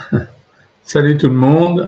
Salut tout le monde.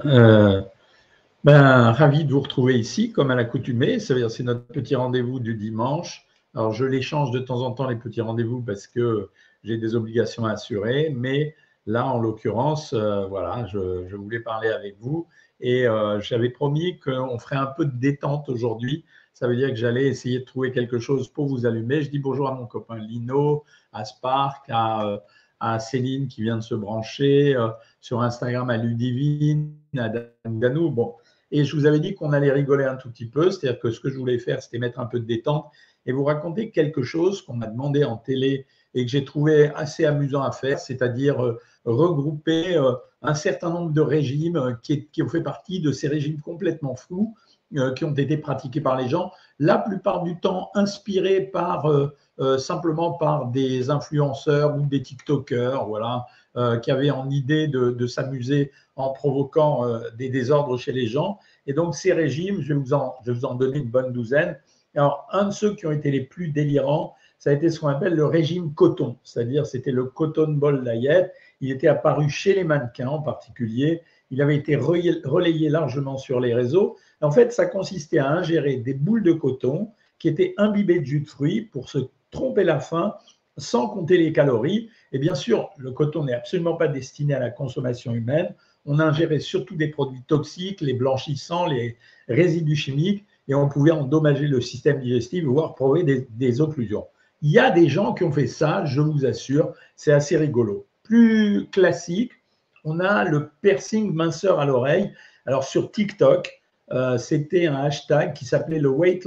Ravi de vous retrouver ici, comme à l'accoutumée. C'est notre petit rendez-vous du dimanche. Alors, je les change de temps en temps, les petits rendez-vous, parce que j'ai des obligations à assurer. Mais là, en l'occurrence, voilà, je voulais parler avec vous. Et j'avais promis qu'on ferait un peu de détente aujourd'hui. Ça veut dire que j'allais essayer de trouver quelque chose pour vous allumer. Je dis bonjour à mon copain Lino, à Spark, à Céline qui vient de se brancher, sur Instagram à Ludivine, à Danou. Bon, et je vous avais dit qu'on allait rigoler un tout petit peu, c'est-à-dire que ce que je voulais faire, c'était mettre un peu de détente et vous raconter quelque chose qu'on m'a demandé en télé et que j'ai trouvé assez amusant à faire, c'est-à-dire regrouper un certain nombre de régimes qui ont fait partie de ces régimes complètement flous qui ont été pratiqués par les gens, la plupart du temps inspirés simplement par des influenceurs ou des TikTokers, voilà, qui avaient en idée de s'amuser en provoquant des désordres chez les gens. Et donc, ces régimes, je vais vous en donner une bonne douzaine. Alors, un de ceux qui ont été les plus délirants, ça a été ce qu'on appelle le régime coton, c'est-à-dire c'était le Cotton Ball Diet. Il était apparu chez les mannequins en particulier. Il avait été relayé largement sur les réseaux. En fait, ça consistait à ingérer des boules de coton qui étaient imbibées de jus de fruits pour se tromper la faim sans compter les calories. Et bien sûr, le coton n'est absolument pas destiné à la consommation humaine. On ingérait surtout des produits toxiques, les blanchissants, les résidus chimiques, et on pouvait endommager le système digestif, voire provoquer des occlusions. Il y a des gens qui ont fait ça, je vous assure, c'est assez rigolo. Plus classique, on a le piercing minceur à l'oreille. Alors sur TikTok, c'était un hashtag qui s'appelait le weight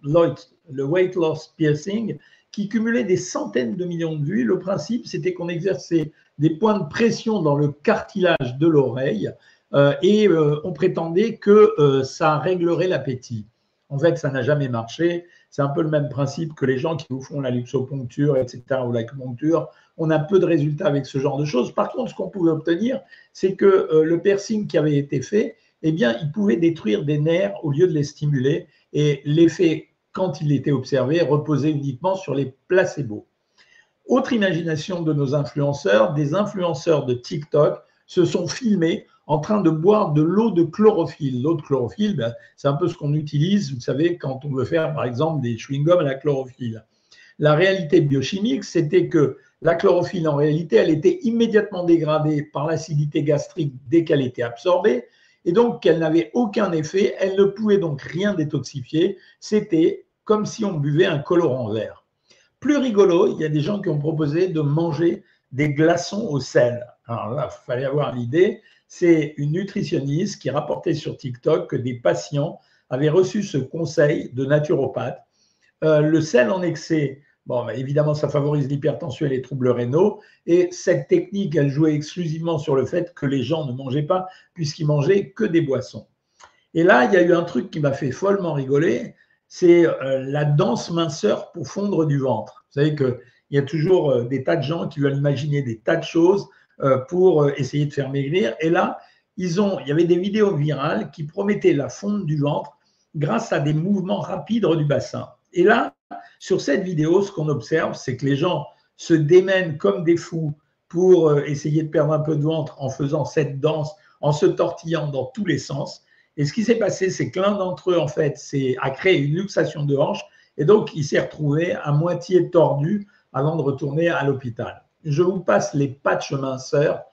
loss piercing, qui cumulait des centaines de millions de vues. Le principe, c'était qu'on exerçait des points de pression dans le cartilage de l'oreille et on prétendait que ça réglerait l'appétit. En fait, ça n'a jamais marché. C'est un peu le même principe que les gens qui vous font la luxoponcture, etc., ou l'acupuncture. On a peu de résultats avec ce genre de choses. Par contre, ce qu'on pouvait obtenir, c'est que le piercing qui avait été fait, eh bien, il pouvait détruire des nerfs au lieu de les stimuler. Et l'effet, quand il était observé, reposait uniquement sur les placebos. Autre imagination de nos influenceurs, des influenceurs de TikTok se sont filmés en train de boire de l'eau de chlorophylle. L'eau de chlorophylle, c'est un peu ce qu'on utilise, vous savez, quand on veut faire, par exemple, des chewing-gums à la chlorophylle. La réalité biochimique, c'était que la chlorophylle, en réalité, elle était immédiatement dégradée par l'acidité gastrique dès qu'elle était absorbée, et donc qu'elle n'avait aucun effet, elle ne pouvait donc rien détoxifier. C'était comme si on buvait un colorant vert. Plus rigolo, il y a des gens qui ont proposé de manger des glaçons au sel. Alors là, il fallait avoir l'idée. C'est une nutritionniste qui rapportait sur TikTok que des patients avaient reçu ce conseil de naturopathe. Le sel en excès, bon, évidemment, ça favorise l'hypertension et les troubles rénaux. Et cette technique, elle jouait exclusivement sur le fait que les gens ne mangeaient pas, puisqu'ils mangeaient que des boissons. Et là, il y a eu un truc qui m'a fait follement rigoler, c'est la danse minceur pour fondre du ventre. Vous savez qu'il y a toujours des tas de gens qui veulent imaginer des tas de choses pour essayer de faire maigrir. Et là, il y avait des vidéos virales qui promettaient la fonte du ventre grâce à des mouvements rapides du bassin. Et là, sur cette vidéo, ce qu'on observe, c'est que les gens se démènent comme des fous pour essayer de perdre un peu de ventre en faisant cette danse, en se tortillant dans tous les sens. Et ce qui s'est passé, c'est que l'un d'entre eux, en fait, a créé une luxation de hanche et donc il s'est retrouvé à moitié tordu avant de retourner à l'hôpital. Je vous passe les patchs minceurs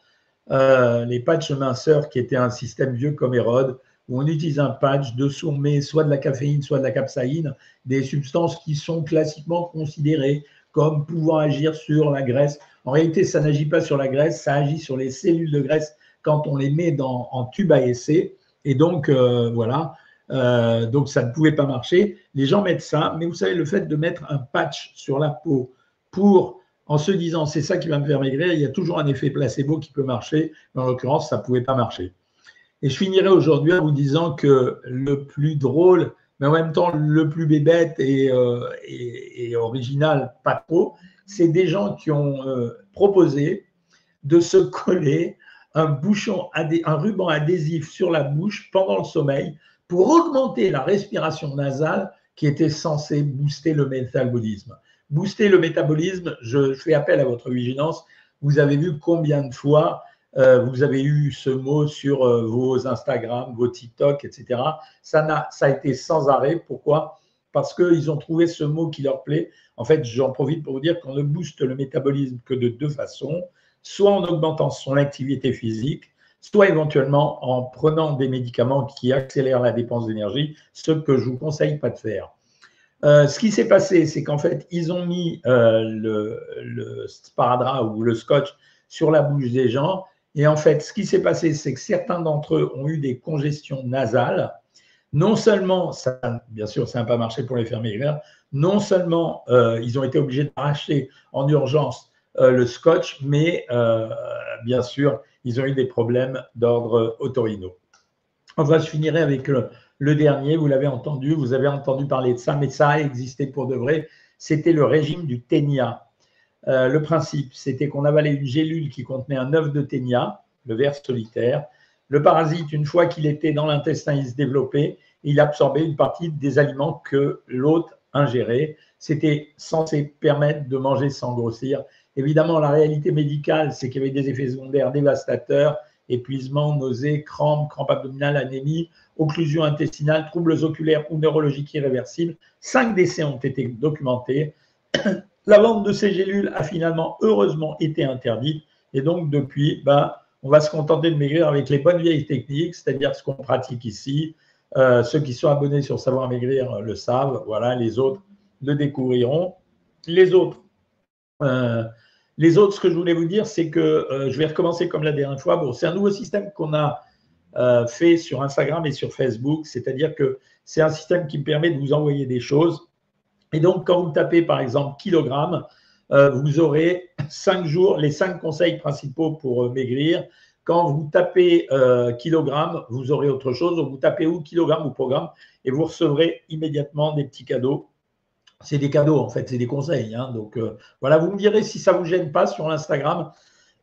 qui étaient un système vieux comme Hérode, où on utilise un patch, dessous on met soit de la caféine, soit de la capsaïne, des substances qui sont classiquement considérées comme pouvant agir sur la graisse. En réalité, ça n'agit pas sur la graisse, ça agit sur les cellules de graisse quand on les met en tube à essai. Et donc, voilà, donc ça ne pouvait pas marcher. Les gens mettent ça, mais vous savez, le fait de mettre un patch sur la peau en se disant c'est ça qui va me faire maigrir, il y a toujours un effet placebo qui peut marcher. Mais en l'occurrence, ça ne pouvait pas marcher. Et je finirai aujourd'hui en vous disant que le plus drôle, mais en même temps le plus bébête et original, pas trop, c'est des gens qui ont proposé de se coller un ruban adhésif sur la bouche pendant le sommeil pour augmenter la respiration nasale qui était censée booster le métabolisme. Booster le métabolisme, je fais appel à votre vigilance. Vous avez vu combien de fois vous avez eu ce mot sur vos Instagram, vos TikTok, etc. Ça a été sans arrêt. Pourquoi? Parce qu'ils ont trouvé ce mot qui leur plaît. En fait, j'en profite pour vous dire qu'on ne booste le métabolisme que de deux façons, soit en augmentant son activité physique, soit éventuellement en prenant des médicaments qui accélèrent la dépense d'énergie, ce que je ne vous conseille pas de faire. Ce qui s'est passé, c'est qu'en fait, ils ont mis le sparadrap ou le scotch sur la bouche des gens. Et en fait, ce qui s'est passé, c'est que certains d'entre eux ont eu des congestions nasales. Non seulement, bien sûr, ça n'a pas marché pour les faire maigrir, non seulement ils ont été obligés d'arracher en urgence le scotch, mais bien sûr, ils ont eu des problèmes d'ordre otorino. Enfin, je finirai avec le dernier, vous l'avez entendu, vous avez entendu parler de ça, mais ça a existé pour de vrai, c'était le régime du ténia. Le principe, c'était qu'on avalait une gélule qui contenait un œuf de ténia, le ver solitaire. Le parasite, une fois qu'il était dans l'intestin, il se développait, il absorbait une partie des aliments que l'hôte ingérait. C'était censé permettre de manger sans grossir. Évidemment, la réalité médicale, c'est qu'il y avait des effets secondaires dévastateurs, épuisement, nausées, crampes abdominales, anémie, occlusion intestinale, troubles oculaires ou neurologiques irréversibles. 5 décès ont été documentés. La vente de ces gélules a finalement, heureusement, été interdite. Et donc, depuis, on va se contenter de maigrir avec les bonnes vieilles techniques, c'est-à-dire ce qu'on pratique ici. Ceux qui sont abonnés sur Savoir Maigrir le savent. Voilà, les autres le découvriront. Les autres, ce que je voulais vous dire, c'est que je vais recommencer comme la dernière fois. Bon, c'est un nouveau système qu'on a fait sur Instagram et sur Facebook, c'est-à-dire que c'est un système qui me permet de vous envoyer des choses. Et donc, quand vous tapez, par exemple, kilogramme, vous aurez 5 jours, les 5 conseils principaux pour maigrir. Quand vous tapez kilogramme, vous aurez autre chose. Donc, vous tapez où kilogramme ou programme et vous recevrez immédiatement des petits cadeaux. C'est des cadeaux, en fait, c'est des conseils. Hein. Donc, voilà, vous me direz si ça ne vous gêne pas sur l'Instagram.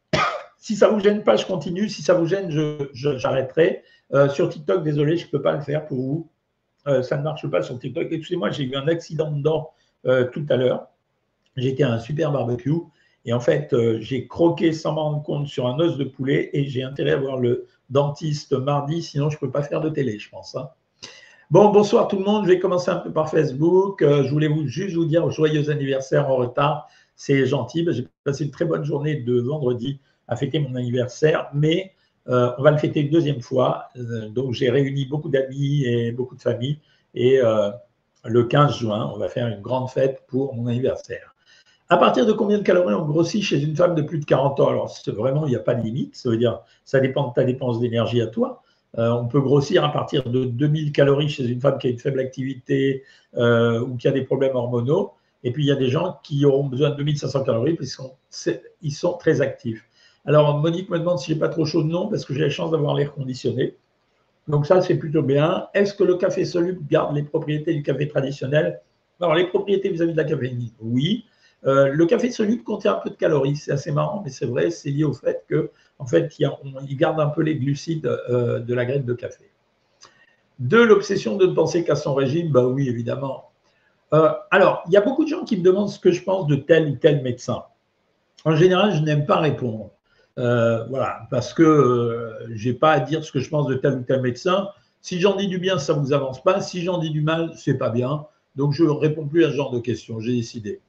Si ça ne vous gêne pas, je continue. Si ça vous gêne, j'arrêterai. Sur TikTok, désolé, je ne peux pas le faire pour vous. Ça ne marche pas sur TikTok. Excusez-moi, j'ai eu un accident de dents tout à l'heure. J'étais à un super barbecue et en fait, j'ai croqué sans m'en rendre compte sur un os de poulet et j'ai intérêt à voir le dentiste mardi, sinon je ne peux pas faire de télé, je pense. Hein. Bon, bonsoir tout le monde. Je vais commencer un peu par Facebook. Je voulais juste vous dire joyeux anniversaire en retard. C'est gentil. J'ai passé une très bonne journée de vendredi à fêter mon anniversaire, mais on va le fêter une deuxième fois. Donc, j'ai réuni beaucoup d'amis et beaucoup de familles. Et le 15 juin, on va faire une grande fête pour mon anniversaire. À partir de combien de calories on grossit chez une femme de plus de 40 ans? Alors, vraiment, il n'y a pas de limite. Ça veut dire ça dépend de ta dépense d'énergie à toi. On peut grossir à partir de 2000 calories chez une femme qui a une faible activité ou qui a des problèmes hormonaux. Et puis, il y a des gens qui auront besoin de 2500 calories parce qu'ils sont très actifs. Alors, Monique me demande si j'ai pas trop chaud. Non, parce que j'ai la chance d'avoir l'air conditionné. Donc, ça, c'est plutôt bien. Est-ce que le café soluble garde les propriétés du café traditionnel? Alors, les propriétés vis-à-vis de la caféine, oui. Le café soluble contient un peu de calories. C'est assez marrant, mais c'est vrai, c'est lié au fait que, en fait, il garde un peu les glucides de la graine de café. De l'obsession de ne penser qu'à son régime, bah oui, évidemment. Alors, il y a beaucoup de gens qui me demandent ce que je pense de tel ou tel médecin. En général, je n'aime pas répondre. Voilà, parce que je n'ai pas à dire ce que je pense de tel ou tel médecin. Si j'en dis du bien, ça ne vous avance pas. Si j'en dis du mal, ce n'est pas bien. Donc, je ne réponds plus à ce genre de questions. J'ai décidé.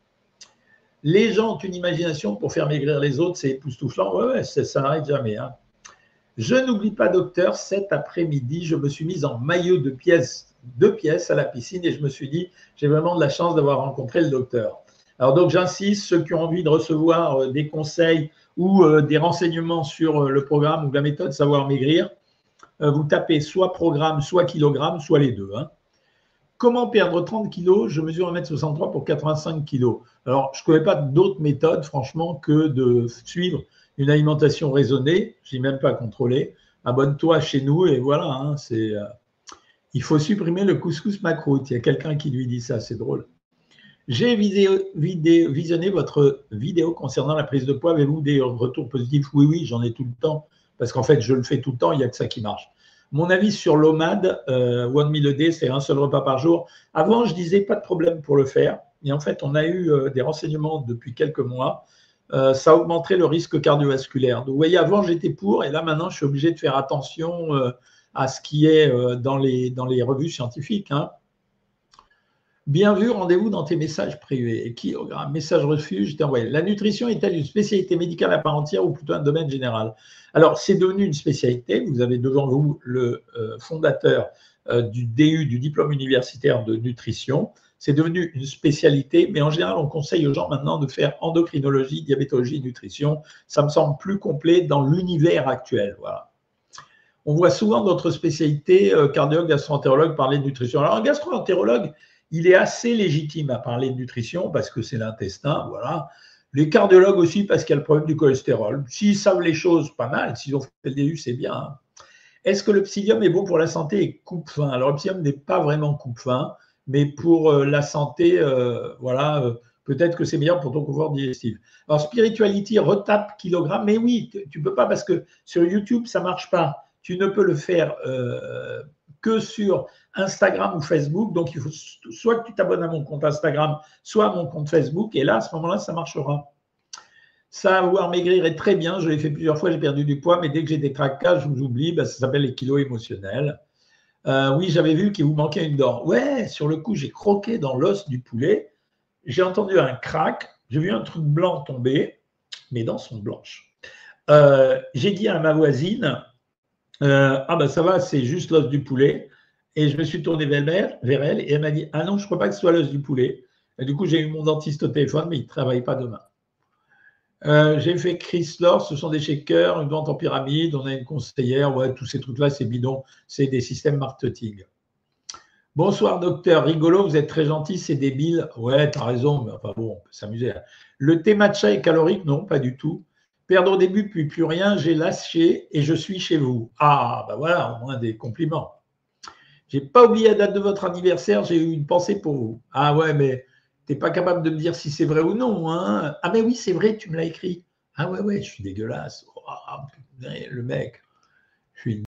Les gens ont une imagination pour faire maigrir les autres, c'est époustouflant. Ouais, ça n'arrête jamais. Hein. Je n'oublie pas, docteur, cet après-midi, je me suis mise en maillot de deux pièces à la piscine et je me suis dit, j'ai vraiment de la chance d'avoir rencontré le docteur. Alors donc, j'insiste, ceux qui ont envie de recevoir des conseils ou des renseignements sur le programme ou la méthode Savoir Maigrir, vous tapez soit programme, soit kilogramme, soit les deux. Hein. Comment perdre 30 kilos? Je mesure 1m63 pour 85 kilos. Alors, je ne connais pas d'autre méthode, franchement, que de suivre une alimentation raisonnée. Je n'ai même pas contrôlé. Abonne-toi chez nous et voilà. Hein, il faut supprimer le couscous macroute. Il y a quelqu'un qui lui dit ça, c'est drôle. J'ai visionné votre vidéo concernant la prise de poids. Avez-vous des retours positifs? Oui, j'en ai tout le temps. Parce qu'en fait, je le fais tout le temps, il n'y a que ça qui marche. Mon avis sur l'OMAD, One Meal a Day, c'est un seul repas par jour. Avant, je disais pas de problème pour le faire. Et en fait, on a eu des renseignements depuis quelques mois ça augmenterait le risque cardiovasculaire. Donc, vous voyez, avant, j'étais pour, et là, maintenant, je suis obligé de faire attention à ce qui est dans les revues scientifiques. Hein. Bien vu, rendez-vous dans tes messages privés. Kilogramme, message reçu, je t'ai envoyé. La nutrition est-elle une spécialité médicale à part entière ou plutôt un domaine général? Alors, c'est devenu une spécialité. Vous avez devant vous le fondateur du DU, du diplôme universitaire de nutrition. C'est devenu une spécialité, mais en général, on conseille aux gens maintenant de faire endocrinologie, diabétologie, nutrition. Ça me semble plus complet dans l'univers actuel. Voilà. On voit souvent d'autres spécialités, cardiologue, gastro-entérologue, parler de nutrition. Alors, un gastro-entérologue, il est assez légitime à parler de nutrition parce que c'est l'intestin, voilà. Les cardiologues aussi parce qu'il y a le problème du cholestérol. S'ils savent les choses, pas mal. S'ils ont fait le DU, c'est bien. Hein. Est-ce que le psyllium est bon pour la santé et coupe-faim? Alors, le psyllium n'est pas vraiment coupe-faim, mais pour la santé, voilà, peut-être que c'est meilleur pour ton confort digestif. Alors, Spirituality retape kilogramme, mais oui, tu ne peux pas parce que sur YouTube, ça ne marche pas. Tu ne peux le faire que sur Instagram ou Facebook. Donc, il faut soit que tu t'abonnes à mon compte Instagram, soit à mon compte Facebook. Et là, à ce moment-là, ça marchera. Savoir maigrir est très bien. Je l'ai fait plusieurs fois, j'ai perdu du poids. Mais dès que j'ai des craquages, je vous oublie. Ça s'appelle les kilos émotionnels. Oui, j'avais vu qu'il vous manquait une dent. Ouais, sur le coup, j'ai croqué dans l'os du poulet. J'ai entendu un crack. J'ai vu un truc blanc tomber. Mes dents sont blanches. J'ai dit à ma voisine, ah ben ça va, c'est juste l'os du poulet. Et je me suis tourné vers elle et elle m'a dit, ah non, je ne crois pas que ce soit l'os du poulet. Et du coup, j'ai eu mon dentiste au téléphone, mais il ne travaille pas demain. J'ai fait Chrysler, ce sont des shakers, une vente en pyramide, on a une conseillère, ouais, tous ces trucs-là, c'est bidon, c'est des systèmes marketing. Bonsoir docteur, rigolo, vous êtes très gentil, c'est débile. Ouais, t'as raison, mais enfin bon, on peut s'amuser. Le thé matcha est calorique? Non, pas du tout. Perdre au début, puis plus rien, j'ai lâché et je suis chez vous. Ah, ben voilà, au moins des compliments. J'ai pas oublié la date de votre anniversaire, j'ai eu une pensée pour vous. Ah ouais, mais t'es pas capable de me dire si c'est vrai ou non. Hein. Ah mais oui, c'est vrai, tu me l'as écrit. Ah ouais, je suis dégueulasse. Oh, le mec, je suis